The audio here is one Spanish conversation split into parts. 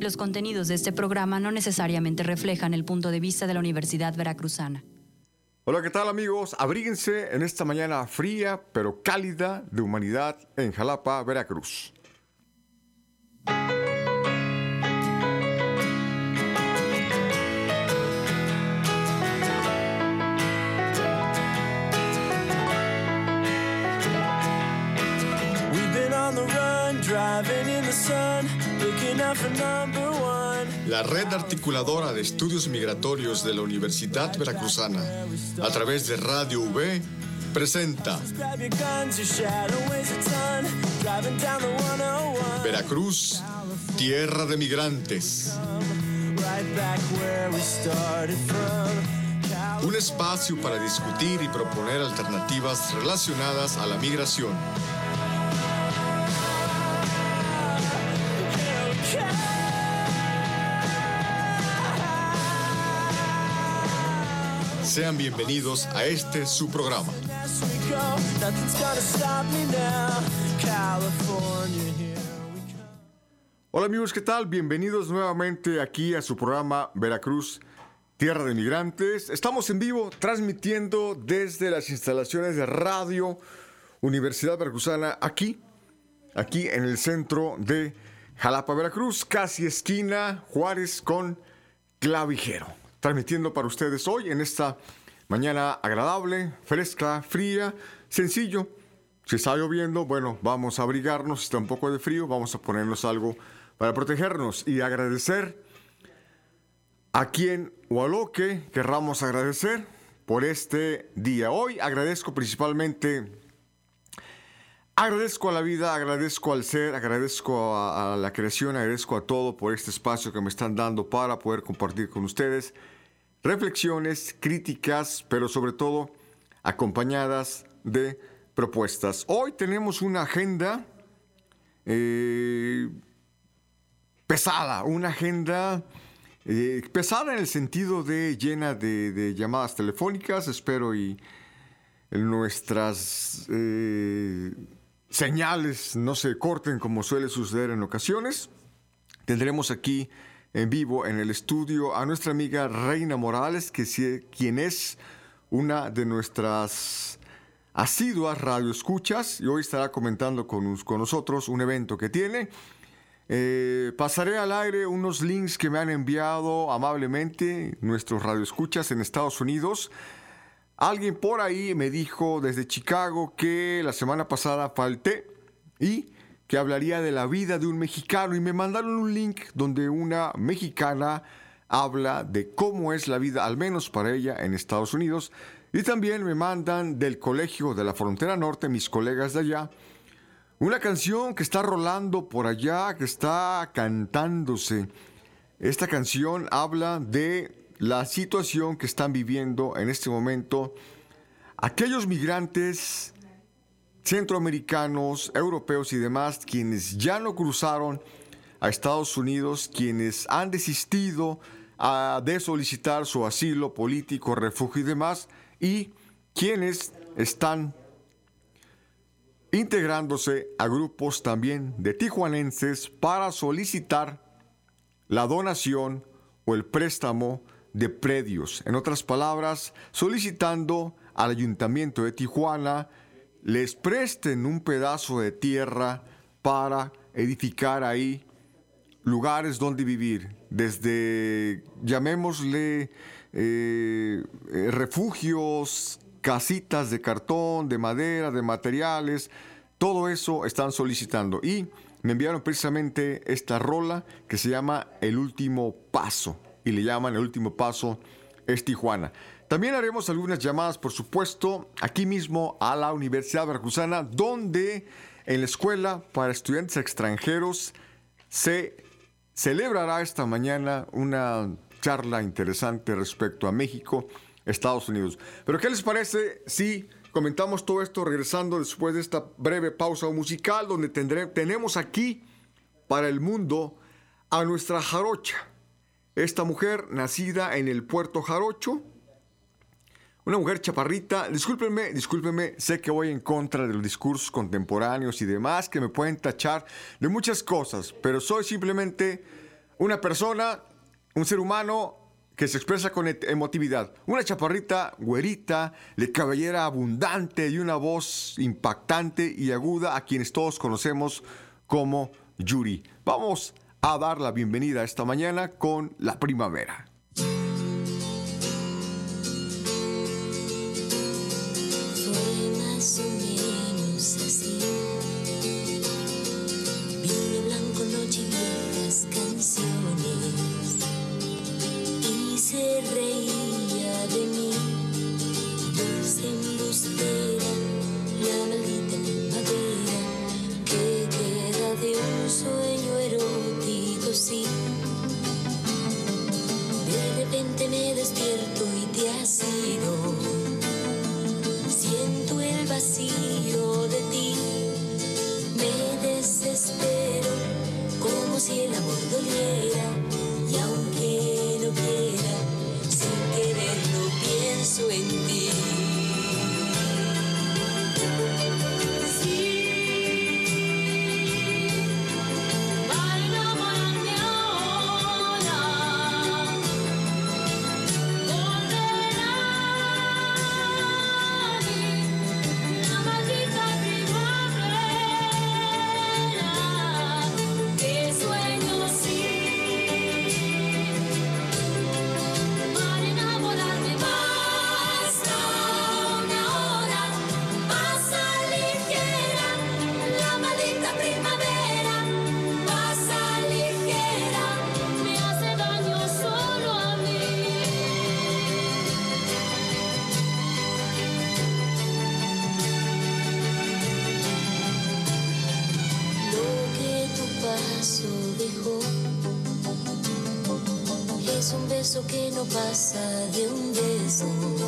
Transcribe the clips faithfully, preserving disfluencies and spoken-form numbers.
Los contenidos de este programa no necesariamente reflejan el punto de vista de la Universidad Veracruzana. Hola, ¿qué tal, amigos? Abríguense en esta mañana fría pero cálida de humanidad en Jalapa, Veracruz. La red articuladora de estudios migratorios de la Universidad Veracruzana, a través de Radio V, presenta Veracruz, tierra de migrantes. Un espacio para discutir y proponer alternativas relacionadas a la migración. Sean bienvenidos a este su programa. Hola, amigos, ¿qué tal? Bienvenidos nuevamente aquí a su programa Veracruz, tierra de migrantes. Estamos en vivo transmitiendo desde las instalaciones de Radio Universidad Veracruzana aquí, aquí en el centro de Jalapa, Veracruz, casi esquina Juárez con Clavijero. Transmitiendo para ustedes hoy en esta mañana agradable, fresca, fría, sencillo. Si está lloviendo, bueno, vamos a abrigarnos. Si está un poco de frío, vamos a ponernos algo para protegernos y agradecer a quien o a lo que querramos agradecer por este día. Hoy agradezco principalmente, agradezco a la vida, agradezco al ser, agradezco a, a la creación, agradezco a todo por este espacio que me están dando para poder compartir con ustedes reflexiones, críticas, pero sobre todo acompañadas de propuestas. Hoy tenemos una agenda eh, pesada, una agenda eh, pesada en el sentido de llena de, de llamadas telefónicas. Espero y nuestras eh, señales no se corten como suele suceder en ocasiones. Tendremos aquí en vivo en el estudio a nuestra amiga Reina Morales, que sí, quien es una de nuestras asiduas radioescuchas, y hoy estará comentando con, con nosotros un evento que tiene. Eh, pasaré al aire unos links que me han enviado amablemente nuestros radioescuchas en Estados Unidos. Alguien por ahí me dijo desde Chicago que la semana pasada falté y que hablaría de la vida de un mexicano, y me mandaron un link donde una mexicana habla de cómo es la vida, al menos para ella, en Estados Unidos. Y también me mandan del Colegio de la Frontera Norte, mis colegas de allá, una canción que está rolando por allá, que está cantándose. Esta canción habla de la situación que están viviendo en este momento aquellos migrantes centroamericanos, europeos y demás, quienes ya no cruzaron a Estados Unidos, quienes han desistido uh, de solicitar su asilo político, refugio y demás, y quienes están integrándose a grupos también de tijuanenses para solicitar la donación o el préstamo de predios. En otras palabras, solicitando al Ayuntamiento de Tijuana les presten un pedazo de tierra para edificar ahí lugares donde vivir, desde, llamémosle, eh, refugios, casitas de cartón, de madera, de materiales, todo eso están solicitando. Y me enviaron precisamente esta rola que se llama El Último Paso, y le llaman El Último Paso es Tijuana. También haremos algunas llamadas, por supuesto, aquí mismo a la Universidad Veracruzana, donde en la Escuela para Estudiantes Extranjeros se celebrará esta mañana una charla interesante respecto a México, Estados Unidos. Pero ¿qué les parece si comentamos todo esto regresando después de esta breve pausa musical, donde tendré, tenemos aquí para el mundo a nuestra jarocha? Esta mujer nacida en el Puerto Jarocho, una mujer chaparrita. Discúlpenme, discúlpenme, sé que voy en contra de los discursos contemporáneos y demás, que me pueden tachar de muchas cosas, pero soy simplemente una persona, un ser humano que se expresa con emotividad. Una chaparrita, güerita, de cabellera abundante y una voz impactante y aguda a quienes todos conocemos como Yuri. Vamos a dar la bienvenida esta mañana con La Primavera. Se reía de mí, dulce embustera, la maldita primavera que queda de un sueño erótico, sí. De repente me despierto y te has ido, siento el vacío de ti, me desespero como si el amor doliera, y aunque no quiera, sin quererlo pienso en ti. Sí, para enamorarme ahora, volverá a mí la maldita primavera, que sueño sí. Es un beso que no pasa de un beso,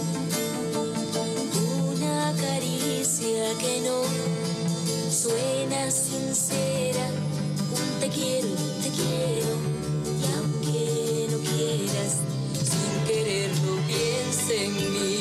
una caricia que no suena sincera, un te quiero, te quiero, y aunque no quieras, sin quererlo piensa en mí.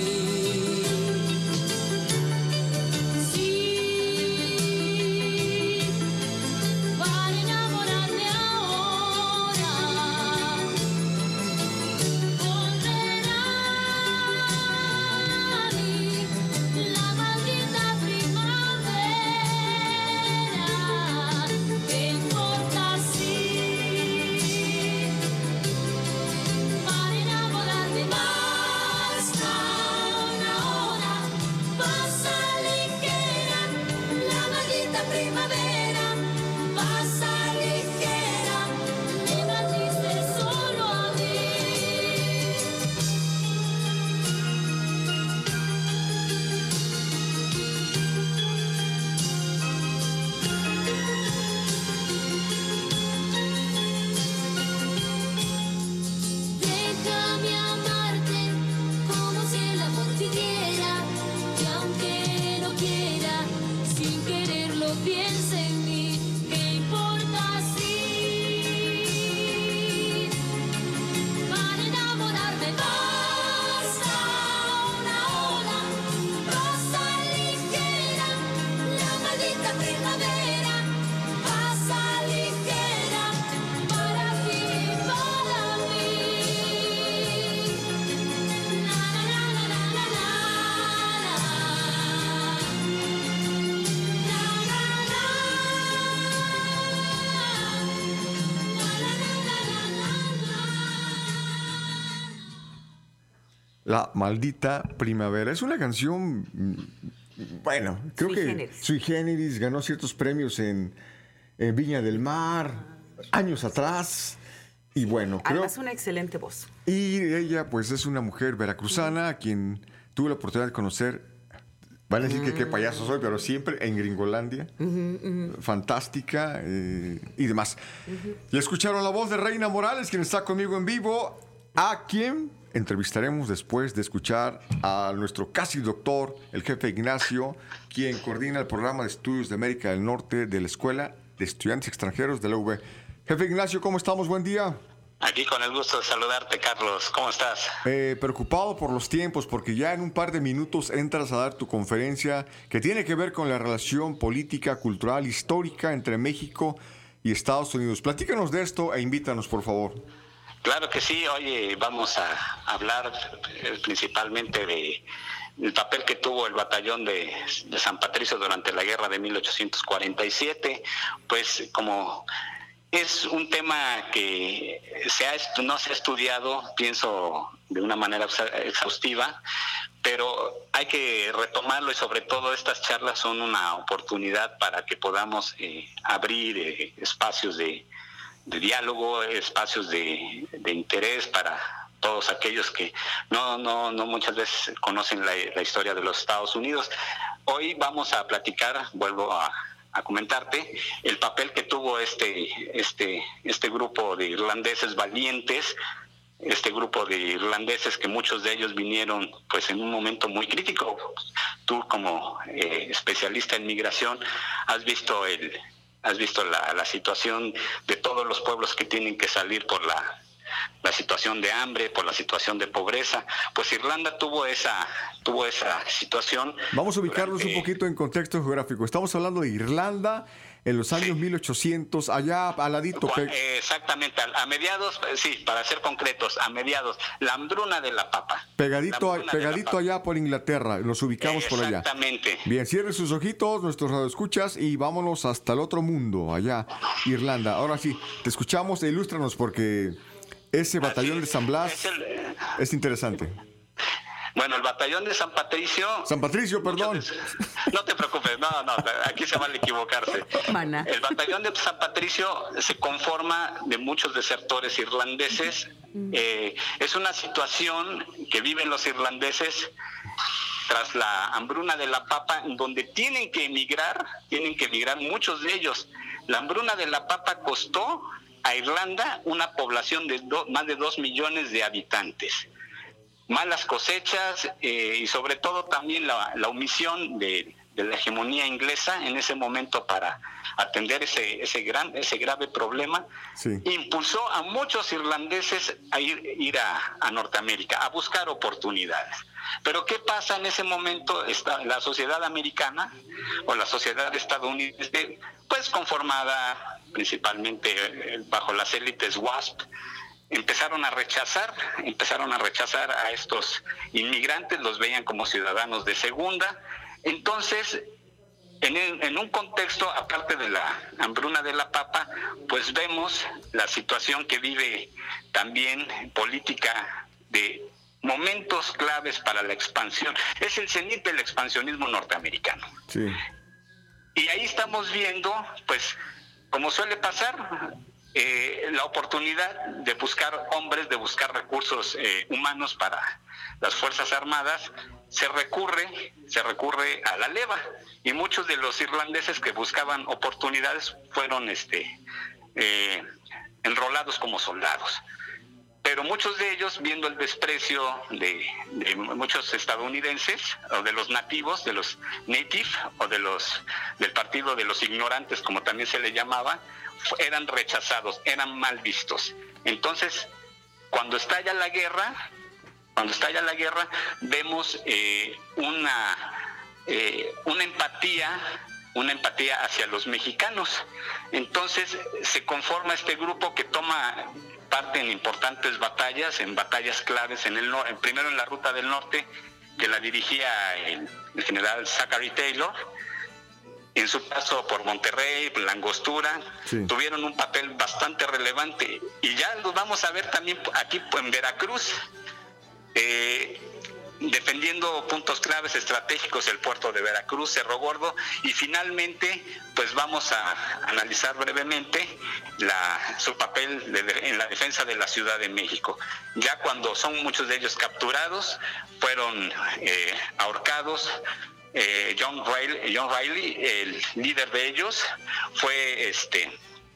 La Maldita Primavera. Es una canción, bueno, creo sui que generis. sui generis, ganó ciertos premios en, en Viña del Mar, años atrás. Y bueno, creo... Además, una excelente voz. Y ella, pues, es una mujer veracruzana a quien tuve la oportunidad de conocer. Van a decir mm. que qué payaso soy, pero siempre en Gringolandia. Uh-huh, uh-huh. Fantástica eh, y demás. Uh-huh. Y escucharon la voz de Reina Morales, quien está conmigo en vivo, a quien entrevistaremos después de escuchar a nuestro casi doctor, el jefe Ignacio, quien coordina el programa de estudios de América del Norte de la Escuela de Estudiantes Extranjeros de la U B. Jefe Ignacio, ¿cómo estamos? Buen día. Aquí con el gusto de saludarte, Carlos. ¿Cómo estás? Eh, preocupado por los tiempos, porque ya en un par de minutos entras a dar tu conferencia que tiene que ver con la relación política, cultural, histórica entre México y Estados Unidos. Platícanos de esto e invítanos, por favor. Claro que sí. Oye, vamos a hablar eh, principalmente de el papel que tuvo el batallón de, de San Patricio durante la guerra de mil ochocientos cuarenta y siete. Pues como es un tema que se ha, no se ha estudiado, pienso, de una manera exhaustiva, pero hay que retomarlo, y sobre todo estas charlas son una oportunidad para que podamos eh, abrir eh, espacios de, de diálogo, espacios de, de interés para todos aquellos que no, no, no muchas veces conocen la, la historia de los Estados Unidos. Hoy vamos a platicar, vuelvo a, a comentarte, el papel que tuvo este, este, este grupo de irlandeses valientes, este grupo de irlandeses que muchos de ellos vinieron pues en un momento muy crítico. Tú como eh, especialista en migración has visto el has visto la, la situación de todos los pueblos que tienen que salir por la la situación de hambre, por la situación de pobreza. Pues Irlanda tuvo esa tuvo esa situación. Vamos a ubicarnos durante... un poquito en contexto geográfico. Estamos hablando de Irlanda en los años sí. mil ochocientos, allá al ladito. Pe- Exactamente, a, a mediados, sí, para ser concretos, a mediados, la hambruna de la papa. Pegadito, a, pegadito papa. Allá por Inglaterra, nos ubicamos por allá. Exactamente. Bien, cierren sus ojitos, nuestros radioescuchas, y vámonos hasta el otro mundo, allá, Irlanda. Ahora sí, te escuchamos e ilústranos, porque ese batallón de San Blas es, el, es interesante. Bueno, el batallón de San Patricio... San Patricio, perdón. Veces, no te preocupes, no, no, aquí se vale equivocarse. Mana. El batallón de San Patricio se conforma de muchos desertores irlandeses. Eh, es una situación que viven los irlandeses tras la hambruna de la papa, donde tienen que emigrar, tienen que emigrar muchos de ellos. La hambruna de la papa costó a Irlanda una población de do, más de dos millones de habitantes. Malas cosechas eh, y sobre todo también la, la omisión de, de la hegemonía inglesa en ese momento para atender ese, ese, gran, ese grave problema, sí. impulsó a muchos irlandeses a ir, ir a, a Norteamérica, a buscar oportunidades. Pero ¿qué pasa en ese momento? Está la sociedad americana o la sociedad estadounidense, pues conformada principalmente bajo las élites WASP, empezaron a rechazar, empezaron a rechazar a estos inmigrantes, los veían como ciudadanos de segunda. Entonces, en, el, en un contexto, aparte de la hambruna de la papa, pues vemos la situación que vive también política de momentos claves para la expansión. Es el cenit del expansionismo norteamericano. Sí. Y ahí estamos viendo, pues, como suele pasar, Eh, la oportunidad de buscar hombres, de buscar recursos eh, humanos para las Fuerzas Armadas, se recurre, se recurre a la leva, y muchos de los irlandeses que buscaban oportunidades fueron este, eh, enrolados como soldados. Pero muchos de ellos, viendo el desprecio de, de muchos estadounidenses, o de los nativos, de los native, o de los del partido de los ignorantes, como también se le llamaba, eran rechazados, eran mal vistos. Entonces, cuando estalla la guerra, cuando estalla la guerra, vemos eh, una, eh, una empatía, una empatía hacia los mexicanos. Entonces, se conforma este grupo que toma parte en importantes batallas, en batallas claves, en el norte, primero en la Ruta del Norte, que la dirigía el, el general Zachary Taylor. En su paso por Monterrey, la Angostura, sí. tuvieron un papel bastante relevante. Y ya lo vamos a ver también aquí en Veracruz, eh, defendiendo puntos claves estratégicos, el puerto de Veracruz, Cerro Gordo, y finalmente, pues vamos a analizar brevemente la, su papel de, de, en la defensa de la Ciudad de México. Ya cuando son muchos de ellos capturados, fueron eh, ahorcados. Eh, John Riley, John Riley, el líder de ellos, fue este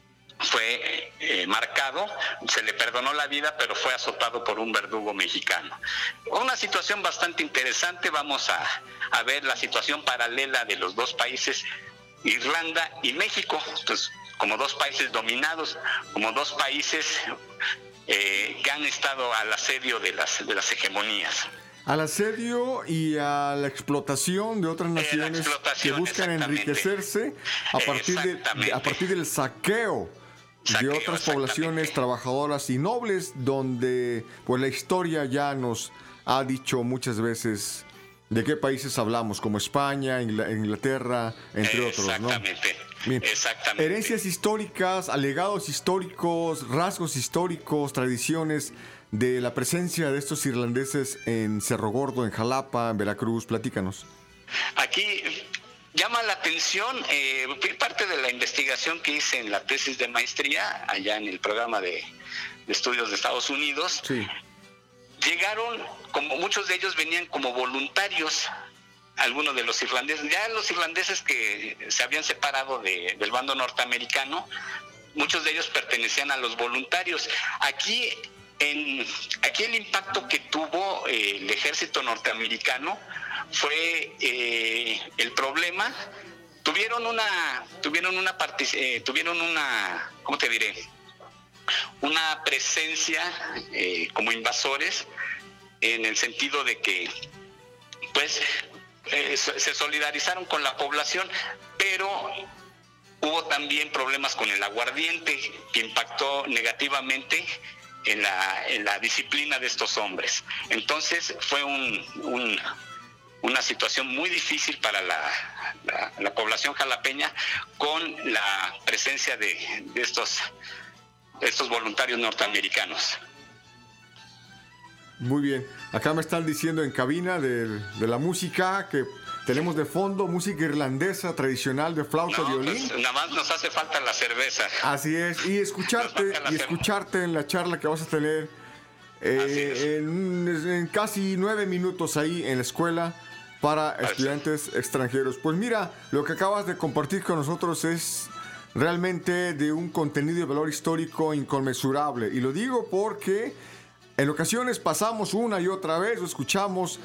fue eh, marcado, se le perdonó la vida, pero fue azotado por un verdugo mexicano. Una situación bastante interesante. Vamos a, a ver la situación paralela de los dos países, Irlanda y México, pues, como dos países dominados, como dos países eh, que han estado al asedio de las, de las hegemonías. al asedio y a la explotación de otras naciones que buscan enriquecerse a partir, de, a partir del saqueo, saqueo de otras poblaciones trabajadoras y nobles, donde pues la historia ya nos ha dicho muchas veces de qué países hablamos, como España, Inglaterra, entre otros, ¿no? Exactamente. Bien. Exactamente. Herencias históricas, alegados históricos, rasgos históricos, tradiciones de la presencia de estos irlandeses en Cerro Gordo, en Jalapa, en Veracruz. Platícanos. Aquí llama la atención, eh, parte de la investigación que hice en la tesis de maestría, allá en el programa de, de estudios de Estados Unidos. Sí. Llegaron, como muchos de ellos venían como voluntarios, algunos de los irlandeses, ya los irlandeses que se habían separado de, del bando norteamericano, muchos de ellos pertenecían a los voluntarios. Aquí, en, aquí el impacto que tuvo eh, el ejército norteamericano fue eh, el problema. Tuvieron una, tuvieron una parte, eh, tuvieron una, ¿cómo te diré? Una presencia eh, como invasores, en el sentido de que pues eh, se solidarizaron con la población, pero hubo también problemas con el aguardiente que impactó negativamente en la, en la disciplina de estos hombres. Entonces fue un, un, una situación muy difícil para la, la, la población jalapeña, con la presencia de, de estos estos voluntarios norteamericanos. Muy bien. Acá me están diciendo en cabina de, de la música que tenemos de fondo música irlandesa tradicional de flauta, no, violín. Pues, nada más nos hace falta la cerveza. Así es. Y escucharte y escucharte en la charla que vas a tener eh, en, en casi nueve minutos ahí en la escuela para Así estudiantes es. extranjeros. Pues mira, lo que acabas de compartir con nosotros es realmente de un contenido de valor histórico inconmensurable. Y lo digo porque en ocasiones pasamos una y otra vez, o escuchamos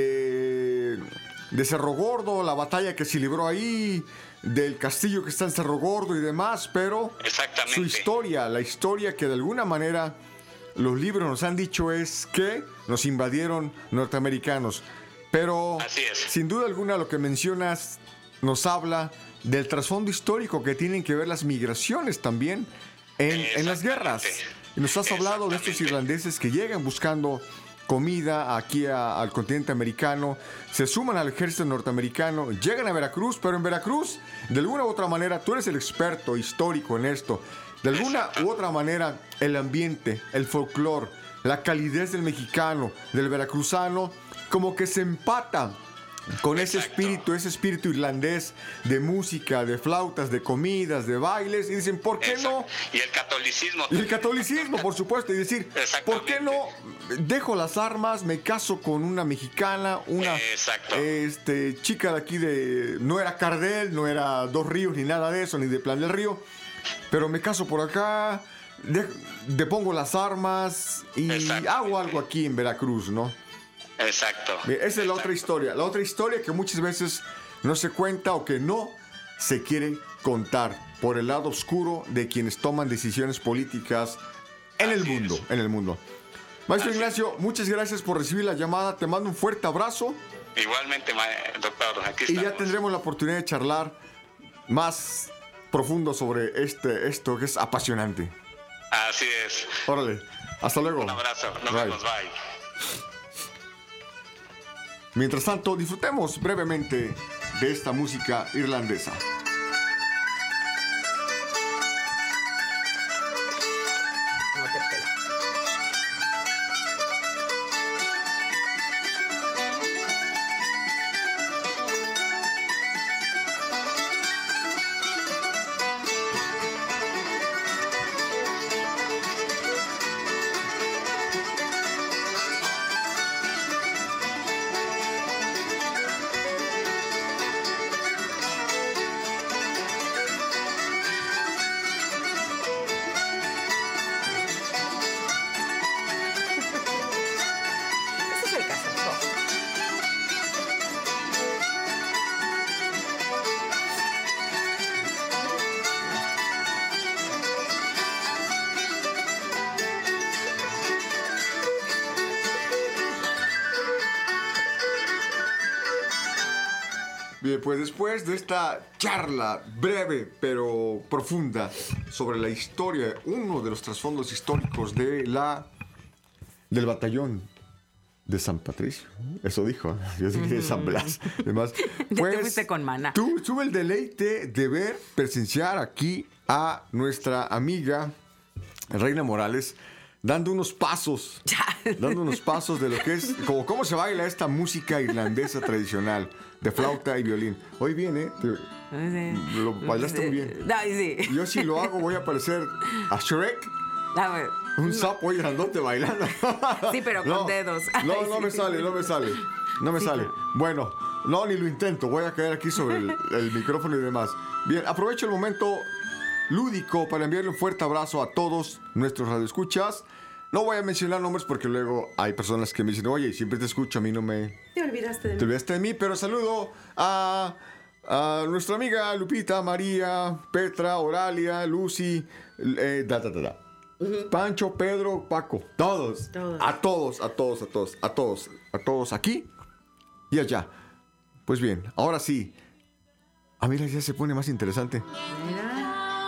de, de Cerro Gordo, la batalla que se libró ahí, del castillo que está en Cerro Gordo y demás, pero su historia, la historia que de alguna manera los libros nos han dicho es que nos invadieron norteamericanos. Pero sin duda alguna lo que mencionas nos habla del trasfondo histórico que tienen que ver las migraciones también en, en las guerras. Y nos has hablado de estos irlandeses que llegan buscando comida aquí a, al continente americano, se suman al ejército norteamericano, llegan a Veracruz, pero en Veracruz, de alguna u otra manera, tú eres el experto histórico en esto, de alguna u otra manera, el ambiente, el folclore, la calidez del mexicano, del veracruzano, como que se empata con ese Exacto. espíritu, ese espíritu irlandés de música, de flautas, de comidas, de bailes, y dicen, ¿por qué Exacto. no? Y el catolicismo. Y el catolicismo, por supuesto, y decir, ¿por qué no dejo las armas, me caso con una mexicana, una este, chica de aquí de, no era Cardel, no era Dos Ríos, ni nada de eso, ni de Plan del Río, pero me caso por acá, de, de pongo las armas y hago algo aquí en Veracruz, ¿no? Exacto. Bien, esa es Exacto. la otra historia. La otra historia que muchas veces no se cuenta o que no se quiere contar por el lado oscuro de quienes toman decisiones políticas en Así el mundo. Es. En el mundo. Maestro Así Ignacio, es. muchas gracias por recibir la llamada. Te mando un fuerte abrazo. Igualmente, doctor. Aquí y estamos. ya tendremos la oportunidad de charlar más profundo sobre este, esto que es apasionante. Así es. Órale. Hasta luego. Un abrazo. Nos bye. vemos. Bye. Mientras tanto, disfrutemos brevemente de esta música irlandesa. Bien, pues después de esta charla breve pero profunda sobre la historia, uno de los trasfondos históricos de la del batallón de San Patricio, eso dijo, yo dije de San Blas. Además, pues, te fuiste con mana. Tú tuve el deleite de ver, presenciar aquí a nuestra amiga Reina Morales dando unos pasos, dando unos pasos de lo que es, como cómo se baila esta música irlandesa tradicional de flauta y violín. Hoy viene, te, Sí. lo bailaste muy bien. Ay, sí. Yo si lo hago voy a parecer a Shrek, A ver. un sapo ahí grandote bailando. Sí, pero con No, dedos. No, Ay, no sí. me sale, no me sale. No me Sí, sale. pero- Bueno, no, ni lo intento. Voy a caer aquí sobre el, el micrófono y demás. Bien, aprovecho el momento lúdico para enviarle un fuerte abrazo a todos nuestros radioescuchas. No voy a mencionar nombres porque luego hay personas que me dicen, oye, siempre te escucho, a mí no me... Te olvidaste de Te mí. olvidaste de mí, pero saludo a, a nuestra amiga Lupita, María, Petra, Oralia, Lucy, eh, da, da, da, da. Pancho, Pedro, Paco, todos, Todos. a todos, a todos, a todos, a todos, a todos aquí y allá. Pues bien, ahora sí. Ah, mira, ya se pone más interesante. Mira.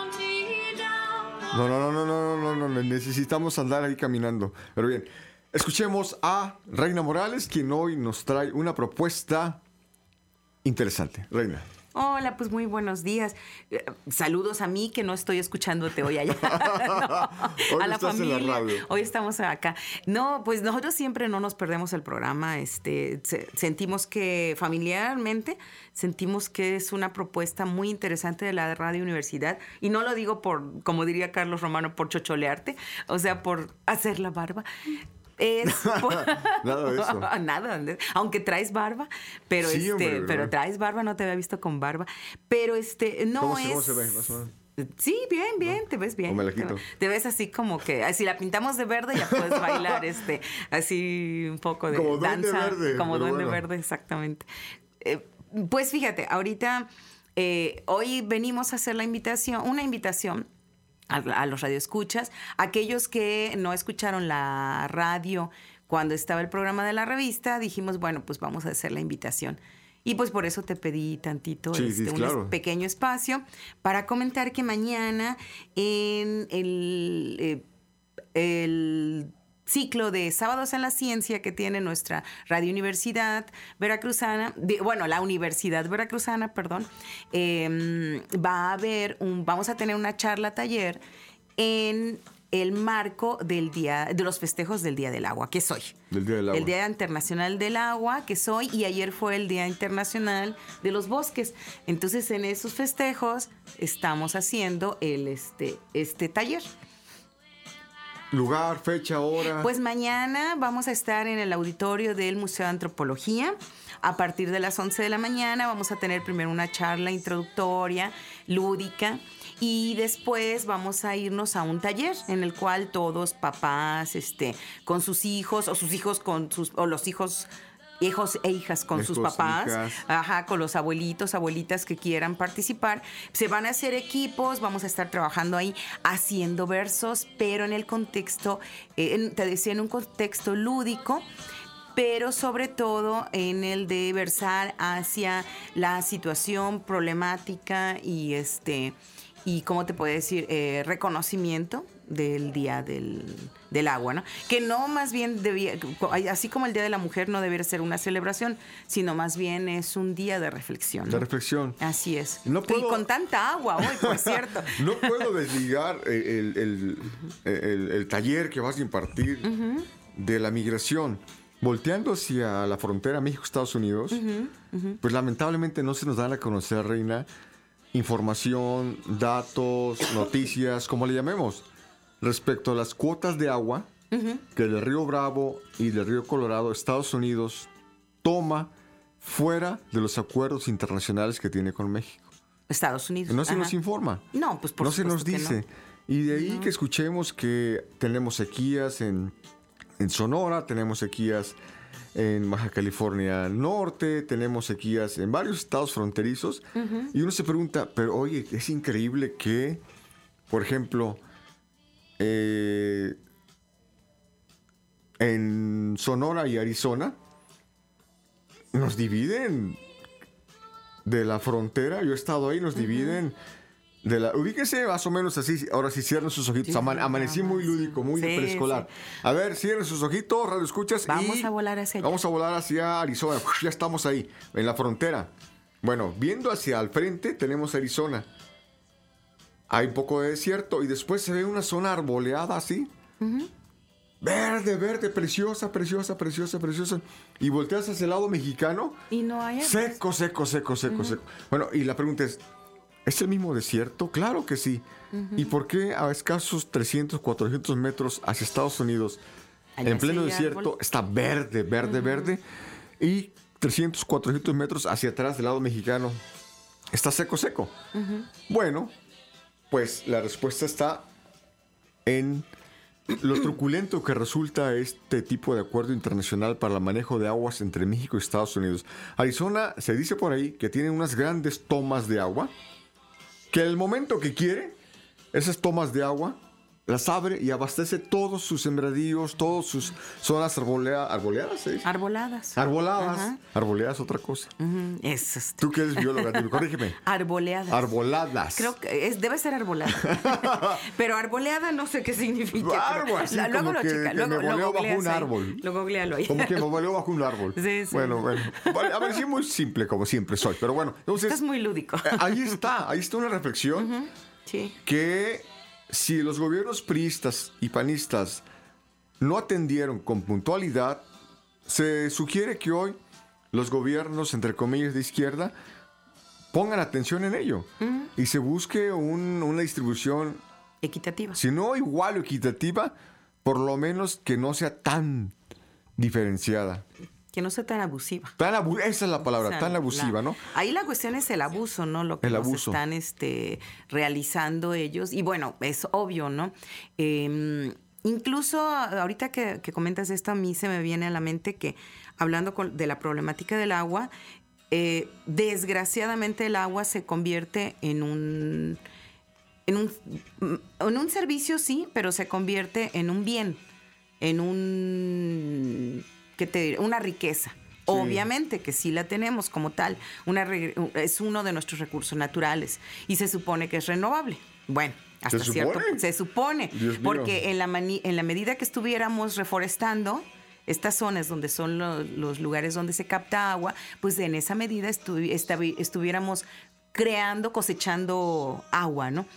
No, no, no, no, no, no, no, no, necesitamos andar ahí caminando. Pero bien, escuchemos a Reina Morales, quien hoy nos trae una propuesta interesante. Reina. Hola, pues muy buenos días. Eh, Saludos a mí que no estoy escuchándote hoy allá. No, Hoy a la estás en la familia. radio. Hoy estamos acá. No, pues nosotros siempre no nos perdemos el programa. Este, se- sentimos que familiarmente sentimos que es una propuesta muy interesante de la Radio Universidad y no lo digo por, como diría Carlos Romano, por chocholearte, o sea, por hacer la barba. Es por- Nada de eso. Nada, aunque traes barba, pero Sí, este, hombre, pero ¿verdad? traes barba, no te había visto con barba, pero este, no ¿Cómo se- es. cómo se ve, más o menos? Sí, bien, bien, te ves bien. ¿O me la Te- quito? Te ves así como que, ah, si la pintamos de verde ya puedes bailar, este, así un poco de Como duende danza, verde, como pero duende bueno. verde, exactamente. Eh, pues fíjate, ahorita, eh, hoy venimos a hacer la invitación, una invitación a, a los radioescuchas, aquellos que no escucharon la radio cuando estaba el programa de la revista, dijimos, bueno, pues vamos a hacer la invitación. Y pues por eso te pedí tantito, Sí, este, sí, un claro. es- pequeño espacio para comentar que mañana en el, eh, el ciclo de Sábados en la Ciencia que tiene nuestra Radio Universidad Veracruzana, de- bueno, la Universidad Veracruzana, perdón, eh, va a haber un, vamos a tener una charla taller en el marco del día, de los festejos del Día del Agua, que es hoy. Del Día del Agua. El Día Internacional del Agua, que es hoy, y ayer fue el Día Internacional de los Bosques. Entonces, en esos festejos estamos haciendo el, este, este taller. Lugar, fecha, hora. Pues mañana vamos a estar en el auditorio del Museo de Antropología. A partir de las once de la mañana vamos a tener primero una charla introductoria, lúdica, y después vamos a irnos a un taller en el cual todos papás, este, con sus hijos o sus hijos con sus o los hijos hijos e hijas con sus Hijos, papás, hijas. ajá, con los abuelitos, abuelitas que quieran participar. Se van a hacer equipos, vamos a estar trabajando ahí haciendo versos, pero en el contexto, eh, en- te decía, en un contexto lúdico, pero sobre todo en el de versar hacia la situación problemática y este y cómo te puedo decir eh, reconocimiento del día del, del agua, ¿no? Que no más bien debía, así como el Día de la Mujer no debería ser una celebración, sino más bien es un día de reflexión. De ¿no? reflexión. Así es. No puedo- Y con tanta agua hoy, por cierto. No puedo desligar el, el- el- el- el taller que vas a impartir de la migración. Volteando hacia la frontera México-Estados Unidos, pues lamentablemente no se nos dan a conocer, Reina, información, datos, noticias, como le llamemos, respecto a las cuotas de agua que del río Bravo y del río Colorado Estados Unidos toma fuera de los acuerdos internacionales que tiene con México. Estados Unidos. No se ajá. nos informa. No, pues por No se nos supuesto que dice. no. Y de ahí que escuchemos que tenemos sequías en, en Sonora, tenemos sequías en Baja California Norte, tenemos sequías en varios estados fronterizos. Y uno se pregunta, pero oye, es increíble que, por ejemplo, eh, en Sonora y Arizona nos dividen de la frontera. Yo he estado ahí, nos uh-huh. dividen. De la, ubíquese más o menos así. Ahora sí, cierren sus ojitos. Sí, Ama- amanecí muy lúdico, muy sí, preescolar. Sí. A ver, cierren sus ojitos, radio escuchas. Vamos y a volar hacia allá. Vamos a volar hacia Arizona. Uf, ya estamos ahí, en la frontera. Bueno, viendo hacia el frente tenemos Arizona. Hay un poco de desierto y después se ve una zona arboleada así. Uh-huh. Verde, verde, preciosa, preciosa, preciosa, preciosa. Y volteas hacia el lado mexicano. Y no hay seco, seco, seco, seco, uh-huh. seco. Bueno, y la pregunta es, ¿es el mismo desierto? Claro que sí. Uh-huh. ¿Y por qué a escasos trescientos, cuatrocientos metros hacia Estados Unidos, allá en pleno desierto, árbol? Está verde, verde, uh-huh. verde? Y trescientos, cuatrocientos metros hacia atrás del lado mexicano está seco, seco. Uh-huh. Bueno, pues la respuesta está en lo truculento que resulta este tipo de acuerdo internacional para el manejo de aguas entre México y Estados Unidos. Arizona se dice por ahí que tiene unas grandes tomas de agua, que el momento que quiere, esas tomas de agua las abre y abastece todos sus sembradíos, todas sus zonas arbolea, arboleadas. ¿eh? Arboladas. Arboladas. Ajá. Arboleadas, otra cosa. Uh-huh. Eso es. Tú que eres bióloga, corrígeme. Arboleadas. Arboladas. Creo que es, debe ser arbolada. Pero arboleada no sé qué significa. Árbol, así la, luego como lo que, chica. que Luego, me voleo bajo un ahí. árbol. Lo googlealo ahí. Como que me voleo bajo un árbol. Sí, sí. Bueno, bueno. Vale, a ver, sí, muy simple, como siempre soy. Pero bueno, entonces. Estás muy lúdico. Eh, ahí está, ahí está una reflexión. Uh-huh. Sí. Que si los gobiernos priistas y panistas no atendieron con puntualidad, se sugiere que hoy los gobiernos, entre comillas, de izquierda, pongan atención en ello uh-huh. y se busque un, una distribución equitativa. Si no igual o equitativa, por lo menos que no sea tan diferenciada. Que no sea tan abusiva. Tan abu- esa es la palabra, o sea, tan abusiva, la, ¿no? Ahí la cuestión es el abuso, ¿no? Lo que el nos abuso. están este, realizando ellos. Y bueno, es obvio, ¿no? Eh, incluso ahorita que, que comentas esto, a mí se me viene a la mente que, hablando con, de la problemática del agua, eh, desgraciadamente el agua se convierte en un, en un, en un servicio, sí, pero se convierte en un bien, en un... ¿Qué te diré? Una riqueza. Sí. Obviamente que sí la tenemos como tal. Una re- es uno de nuestros recursos naturales y se supone que es renovable. Bueno, hasta ¿Se cierto supone? se supone. Dios porque mío. en la, mani- en la medida que estuviéramos reforestando estas zonas donde son lo- los lugares donde se capta agua, pues en esa medida estu- estabi- estuviéramos creando, cosechando agua, ¿no?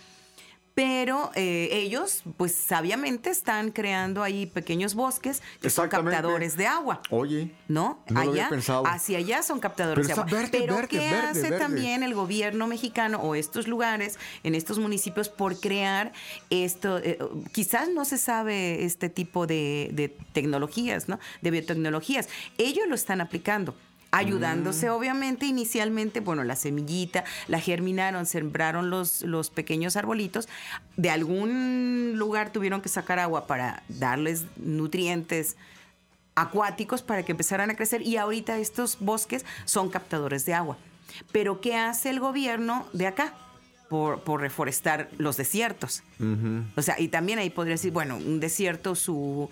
Pero eh, ellos, pues sabiamente están creando ahí pequeños bosques que son captadores de agua. Oye, ¿no? no allá, lo había pensado. Hacia allá son captadores Pero de agua. verde, Pero verde, ¿qué verde, hace verde. también el gobierno mexicano o estos lugares, en estos municipios, por crear esto? Eh, quizás no se sabe este tipo de, de tecnologías, ¿no? De biotecnologías. Ellos lo están aplicando. Ayudándose, mm. obviamente, inicialmente, bueno, la semillita, la germinaron, sembraron los, los pequeños arbolitos. De algún lugar tuvieron que sacar agua para darles nutrientes acuáticos para que empezaran a crecer. Y ahorita estos bosques son captadores de agua. Pero ¿qué hace el gobierno de acá? Por, por reforestar los desiertos. Uh-huh. O sea, y también ahí podría decir, bueno, un desierto, su...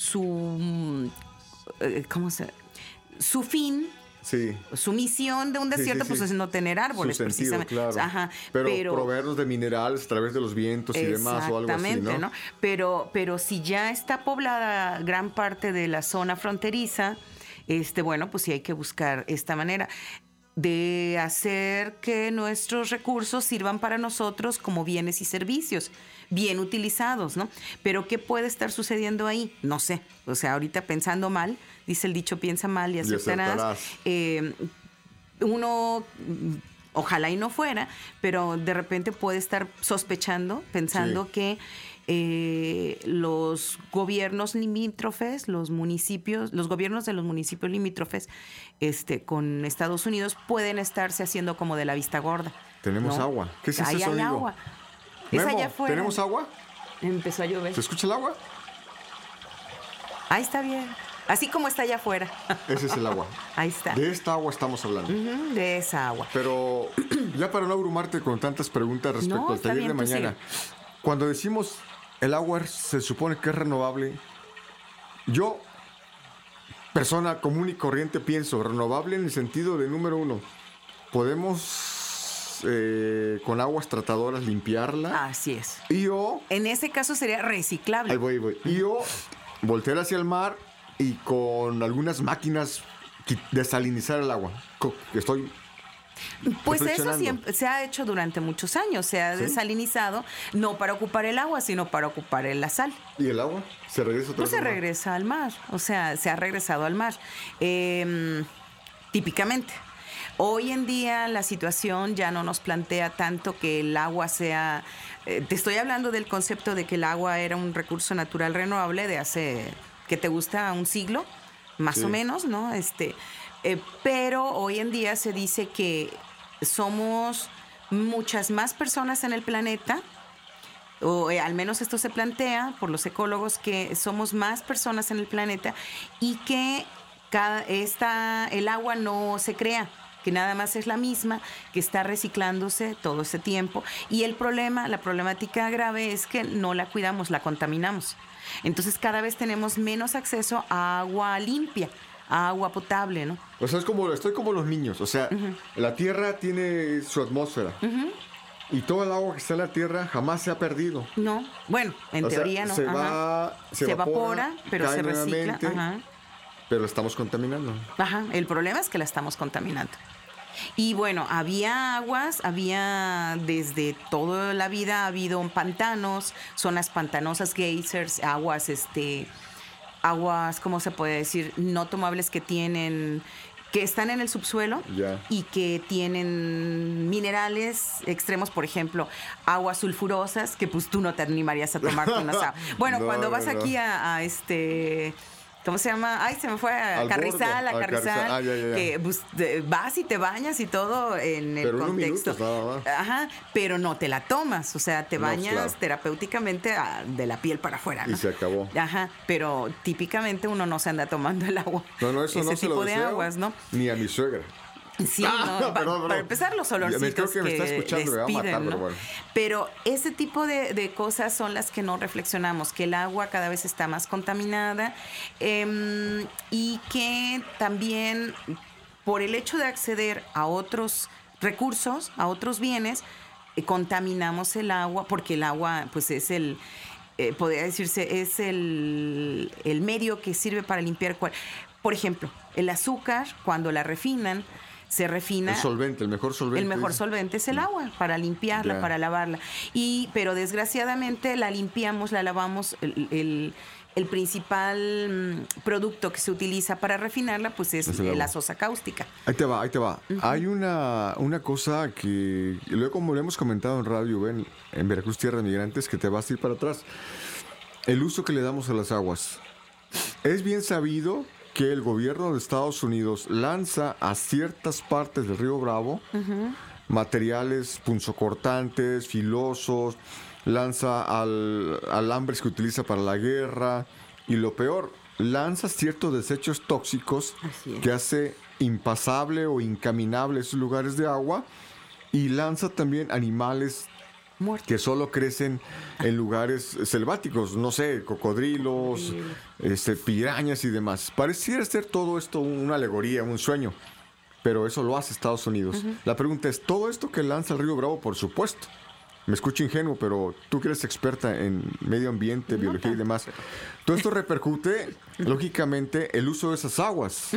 su ¿cómo se...? Su fin... Sí. Su misión de un desierto, sí, sí, sí. pues es no tener árboles, Su sentido, precisamente. Claro. Ajá, pero, pero proveernos de minerales a través de los vientos y demás o algo así, ¿no? ¿no? Pero, pero si ya está poblada gran parte de la zona fronteriza, este, bueno, pues sí hay que buscar esta manera de hacer que nuestros recursos sirvan para nosotros como bienes y servicios, bien utilizados, ¿no? Pero ¿qué puede estar sucediendo ahí? No sé. O sea, ahorita pensando mal, dice el dicho, piensa mal y acertarás. Y acertarás. Eh, uno, ojalá y no fuera, pero de repente puede estar sospechando, pensando sí. que eh, los gobiernos limítrofes, los municipios, los gobiernos de los municipios limítrofes este, con Estados Unidos pueden estarse haciendo como de la vista gorda. Tenemos ¿no? agua. ¿Qué es ese Ahí sonido? Hay agua. Memo, es allá afuera. ¿Tenemos agua? Empezó a llover. ¿Se escucha el agua? Ahí está bien. Así como está allá afuera. Ese es el agua. Ahí está. De esta agua estamos hablando. Uh-huh, de esa agua. Pero ya para no abrumarte con tantas preguntas respecto no, al taller bien, de mañana, cuando decimos el agua se supone que es renovable, yo, persona común y corriente, pienso renovable en el sentido de, número uno, podemos eh, con aguas tratadoras limpiarla. Así es. Y o... En ese caso sería reciclable. Ahí voy, ahí voy. Y o voltear hacia el mar y con algunas máquinas qui- desalinizar el agua. Co- Estoy... Pues eso reflexionando. siempre se ha hecho durante muchos años. Se ha ¿Sí? desalinizado, no para ocupar el agua, sino para ocupar la sal. ¿Y el agua? ¿Se regresa otra Pues vez se al mar? regresa al mar, o sea, se ha regresado al mar. Eh, típicamente. Hoy en día la situación ya no nos plantea tanto que el agua sea... eh, te estoy hablando del concepto de que el agua era un recurso natural renovable de hace, ¿qué te gusta? Un siglo, más Sí. o menos, ¿no? Este, eh, pero hoy en día se dice que somos muchas más personas en el planeta, o eh, al menos esto se plantea por los ecólogos, que somos más personas en el planeta y que cada, esta, el agua no se crea, que nada más es la misma, que está reciclándose todo ese tiempo. Y el problema, la problemática grave es que no la cuidamos, la contaminamos. Entonces cada vez tenemos menos acceso a agua limpia, a agua potable, ¿no? O sea, es como, estoy como los niños. O sea, la Tierra tiene su atmósfera. Y todo el agua que está en la Tierra jamás se ha perdido. No, bueno, en O sea, teoría no. se Ajá. va, se, Se evapora, evapora, pero cae se recicla. nuevamente, Ajá. pero la estamos contaminando. Ajá, el problema es que la estamos contaminando. Y bueno, había aguas, había desde toda la vida ha habido pantanos, zonas pantanosas, geysers, aguas, este, aguas, ¿cómo se puede decir? No tomables que tienen, que están en el subsuelo Ya. y que tienen minerales extremos, por ejemplo, aguas sulfurosas, que pues tú no te animarías a tomarte unas aguas. Bueno, No, cuando no, vas no. aquí a, a este... ¿Cómo se llama? Ay, se me fue a Al Carrizal, bordo, a al Carrizal, Carrizal. Ah, ya, ya, ya. que pues, te- vas y te bañas y todo en el Pero unos contexto. minutos nada más. Ajá, pero no te la tomas, o sea, te No, bañas claro. terapéuticamente a- de la piel para afuera, ¿no? Y se acabó. Ajá, pero típicamente uno no se anda tomando el agua. No, no, eso Ese no se tipo lo de deseo aguas, ¿no? ni a mi suegra. Sí, Ah, no, pa- perdón, perdón. para empezar los Ya me- olorcitos creo que me está escuchando, les me va a matar, piden, pero ¿no? bueno. Pero ese tipo de, de cosas son las que no reflexionamos, que el agua cada vez está más contaminada eh, y que también por el hecho de acceder a otros recursos, a otros bienes, eh, contaminamos el agua, porque el agua pues es el... Eh, podría decirse, es el, el medio que sirve para limpiar. Cual, por ejemplo, el azúcar, cuando la refinan, se refina. El solvente, el mejor solvente. El mejor dice. solvente es el agua, para limpiarla, Ya. para lavarla. Y, pero desgraciadamente la limpiamos, la lavamos, el, el, el principal mm, producto que se utiliza para refinarla, pues es Es el agua. la sosa cáustica. Ahí te va, ahí te va. Hay una, una cosa que, luego como lo hemos comentado en radio, en, en Veracruz Tierra de Migrantes, que te vas a ir para atrás. El uso que le damos a las aguas. Es bien sabido que el gobierno de Estados Unidos lanza a ciertas partes del río Bravo materiales punzocortantes, filosos, lanza al, alambres que utiliza para la guerra y lo peor, lanza ciertos desechos tóxicos Así es. que hace impasable o incaminable esos lugares de agua y lanza también animales Muerto. que solo crecen en lugares selváticos, no sé, cocodrilos, este, pirañas y demás. Pareciera ser todo esto una alegoría, un sueño, pero eso lo hace Estados Unidos. La pregunta es, ¿todo esto que lanza el río Bravo? Por supuesto. Me escucho ingenuo, pero tú que eres experta en medio ambiente, biología y demás. Todo esto repercute, lógicamente, el uso de esas aguas.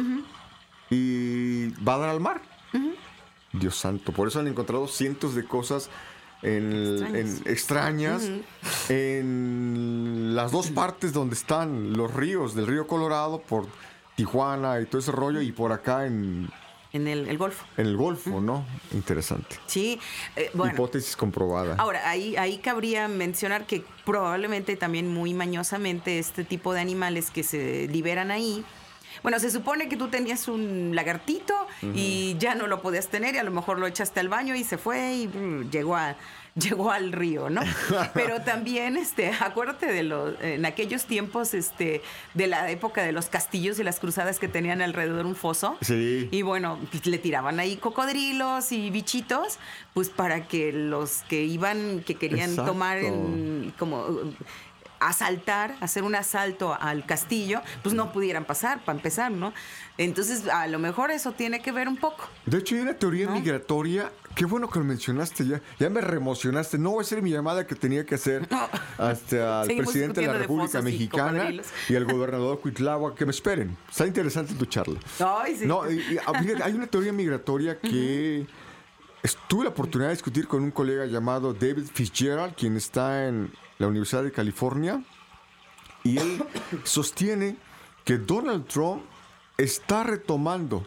Y va a dar al mar. Dios santo, por eso han encontrado cientos de cosas en, Extrañas. en- extrañas en las dos partes donde están los ríos, del río Colorado por Tijuana y todo ese rollo, y por acá en, En el, el Golfo. en el Golfo, ¿no? Interesante. Sí, eh, bueno. Hipótesis comprobada. Ahora, ahí, ahí cabría mencionar que probablemente también muy mañosamente este tipo de animales que se liberan ahí, bueno, se supone que tú tenías un lagartito y ya no lo podías tener y a lo mejor lo echaste al baño y se fue y mm, llegó a llegó al río, ¿no? Pero también, este, acuérdate de los, en aquellos tiempos, este, de la época de los castillos y las cruzadas que tenían alrededor un foso. Sí. Y bueno, le tiraban ahí cocodrilos y bichitos, pues para que los que iban, que querían Exacto. tomar en, como uh, asaltar, hacer un asalto al castillo, pues no pudieran pasar, para empezar, ¿no? Entonces, a lo mejor eso tiene que ver un poco. De hecho, hay una teoría ¿No? migratoria. Qué bueno que lo mencionaste ya. Ya me reemocionaste. No voy a hacer mi llamada que tenía que hacer No. hasta al Seguimos presidente de la discutiendo de República fosas y Mexicana cocodrilos. y al gobernador Cuitláhuac que me esperen. Está interesante tu charla. Ay, sí. No, y- y, ah, fíjate, hay una teoría migratoria que tuve la oportunidad de discutir con un colega llamado David Fitzgerald, quien está en la Universidad de California, y él sostiene que Donald Trump está retomando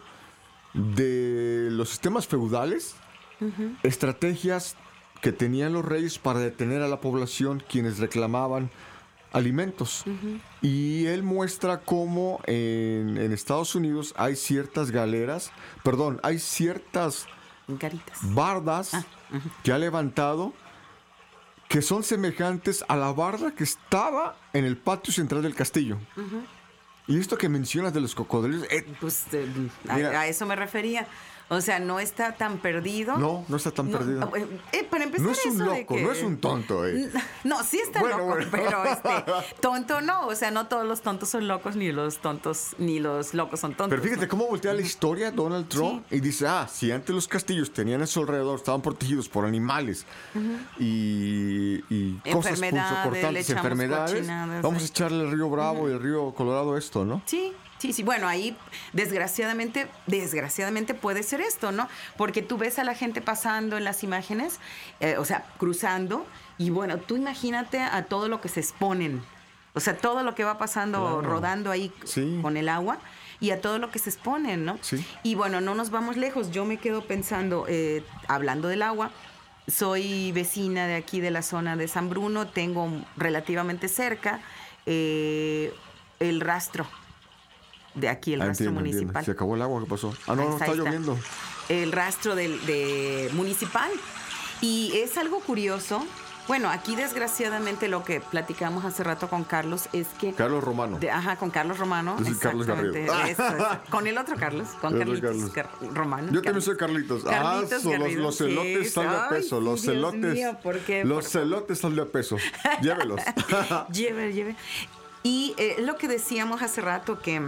de los sistemas feudales estrategias que tenían los reyes para detener a la población quienes reclamaban alimentos. Y él muestra cómo en, en Estados Unidos hay ciertas galeras, perdón, hay ciertas Caritas. bardas que ha levantado que son semejantes a la barda que estaba en el patio central del castillo. Y esto que mencionas de los cocodrilos, eh, Pues eh, a, Mira. a eso me refería. O sea, no está tan perdido. no, no está tan No, perdido. eh, eh, para empezar, No es un eso de loco, que- no es un tonto, eh. No, sí está Bueno, loco, bueno. pero este, tonto no. O sea, no todos los tontos son locos, ni los tontos, ni los locos son tontos. Pero fíjate ¿no? cómo voltea la historia Donald Trump y dice, ah, si antes los castillos tenían a su alrededor, estaban protegidos por animales y, y cosas Enfermedades, le punzocortantes, echamos enfermedades, cochinadas, vamos a esto. echarle el río Bravo y el río Colorado esto, ¿no? Sí, sí, sí. Bueno, ahí desgraciadamente, desgraciadamente puede ser esto, ¿no? Porque tú ves a la gente pasando en las imágenes, eh, o sea, cruzando, y bueno, tú imagínate a todo lo que se exponen. O sea, todo lo que va pasando, Claro. rodando ahí Sí. con el agua y a todo lo que se exponen, ¿no? Sí. Y bueno, no nos vamos lejos. Yo me quedo pensando, eh, hablando del agua, soy vecina de aquí de la zona de San Bruno, tengo relativamente cerca eh, el rastro de aquí, el Ah, rastro entiendo, entiendo. municipal. Se acabó el agua, ¿qué pasó? Ah, no, Ahí no, está, está ahí está. lloviendo. El rastro del de municipal. Y es algo curioso. Bueno, aquí desgraciadamente lo que platicamos hace rato con Carlos es que... Carlos Romano. De- ajá, con Carlos Romano. Yo soy Carlos exactamente, Garrido. eso, eso. Con el otro Carlos, con El otro Carlitos Carlos. Gar- Romano. Yo también Carlos. soy Carlitos. Carlitos ah, so- los, Garrido. los celotes Sí, están de a ay, peso. Los Dios celotes. mío, ¿por qué? Los Por- celotes están de a peso. Llévelos. Lleve, lleve. Y eh, es lo que decíamos hace rato, que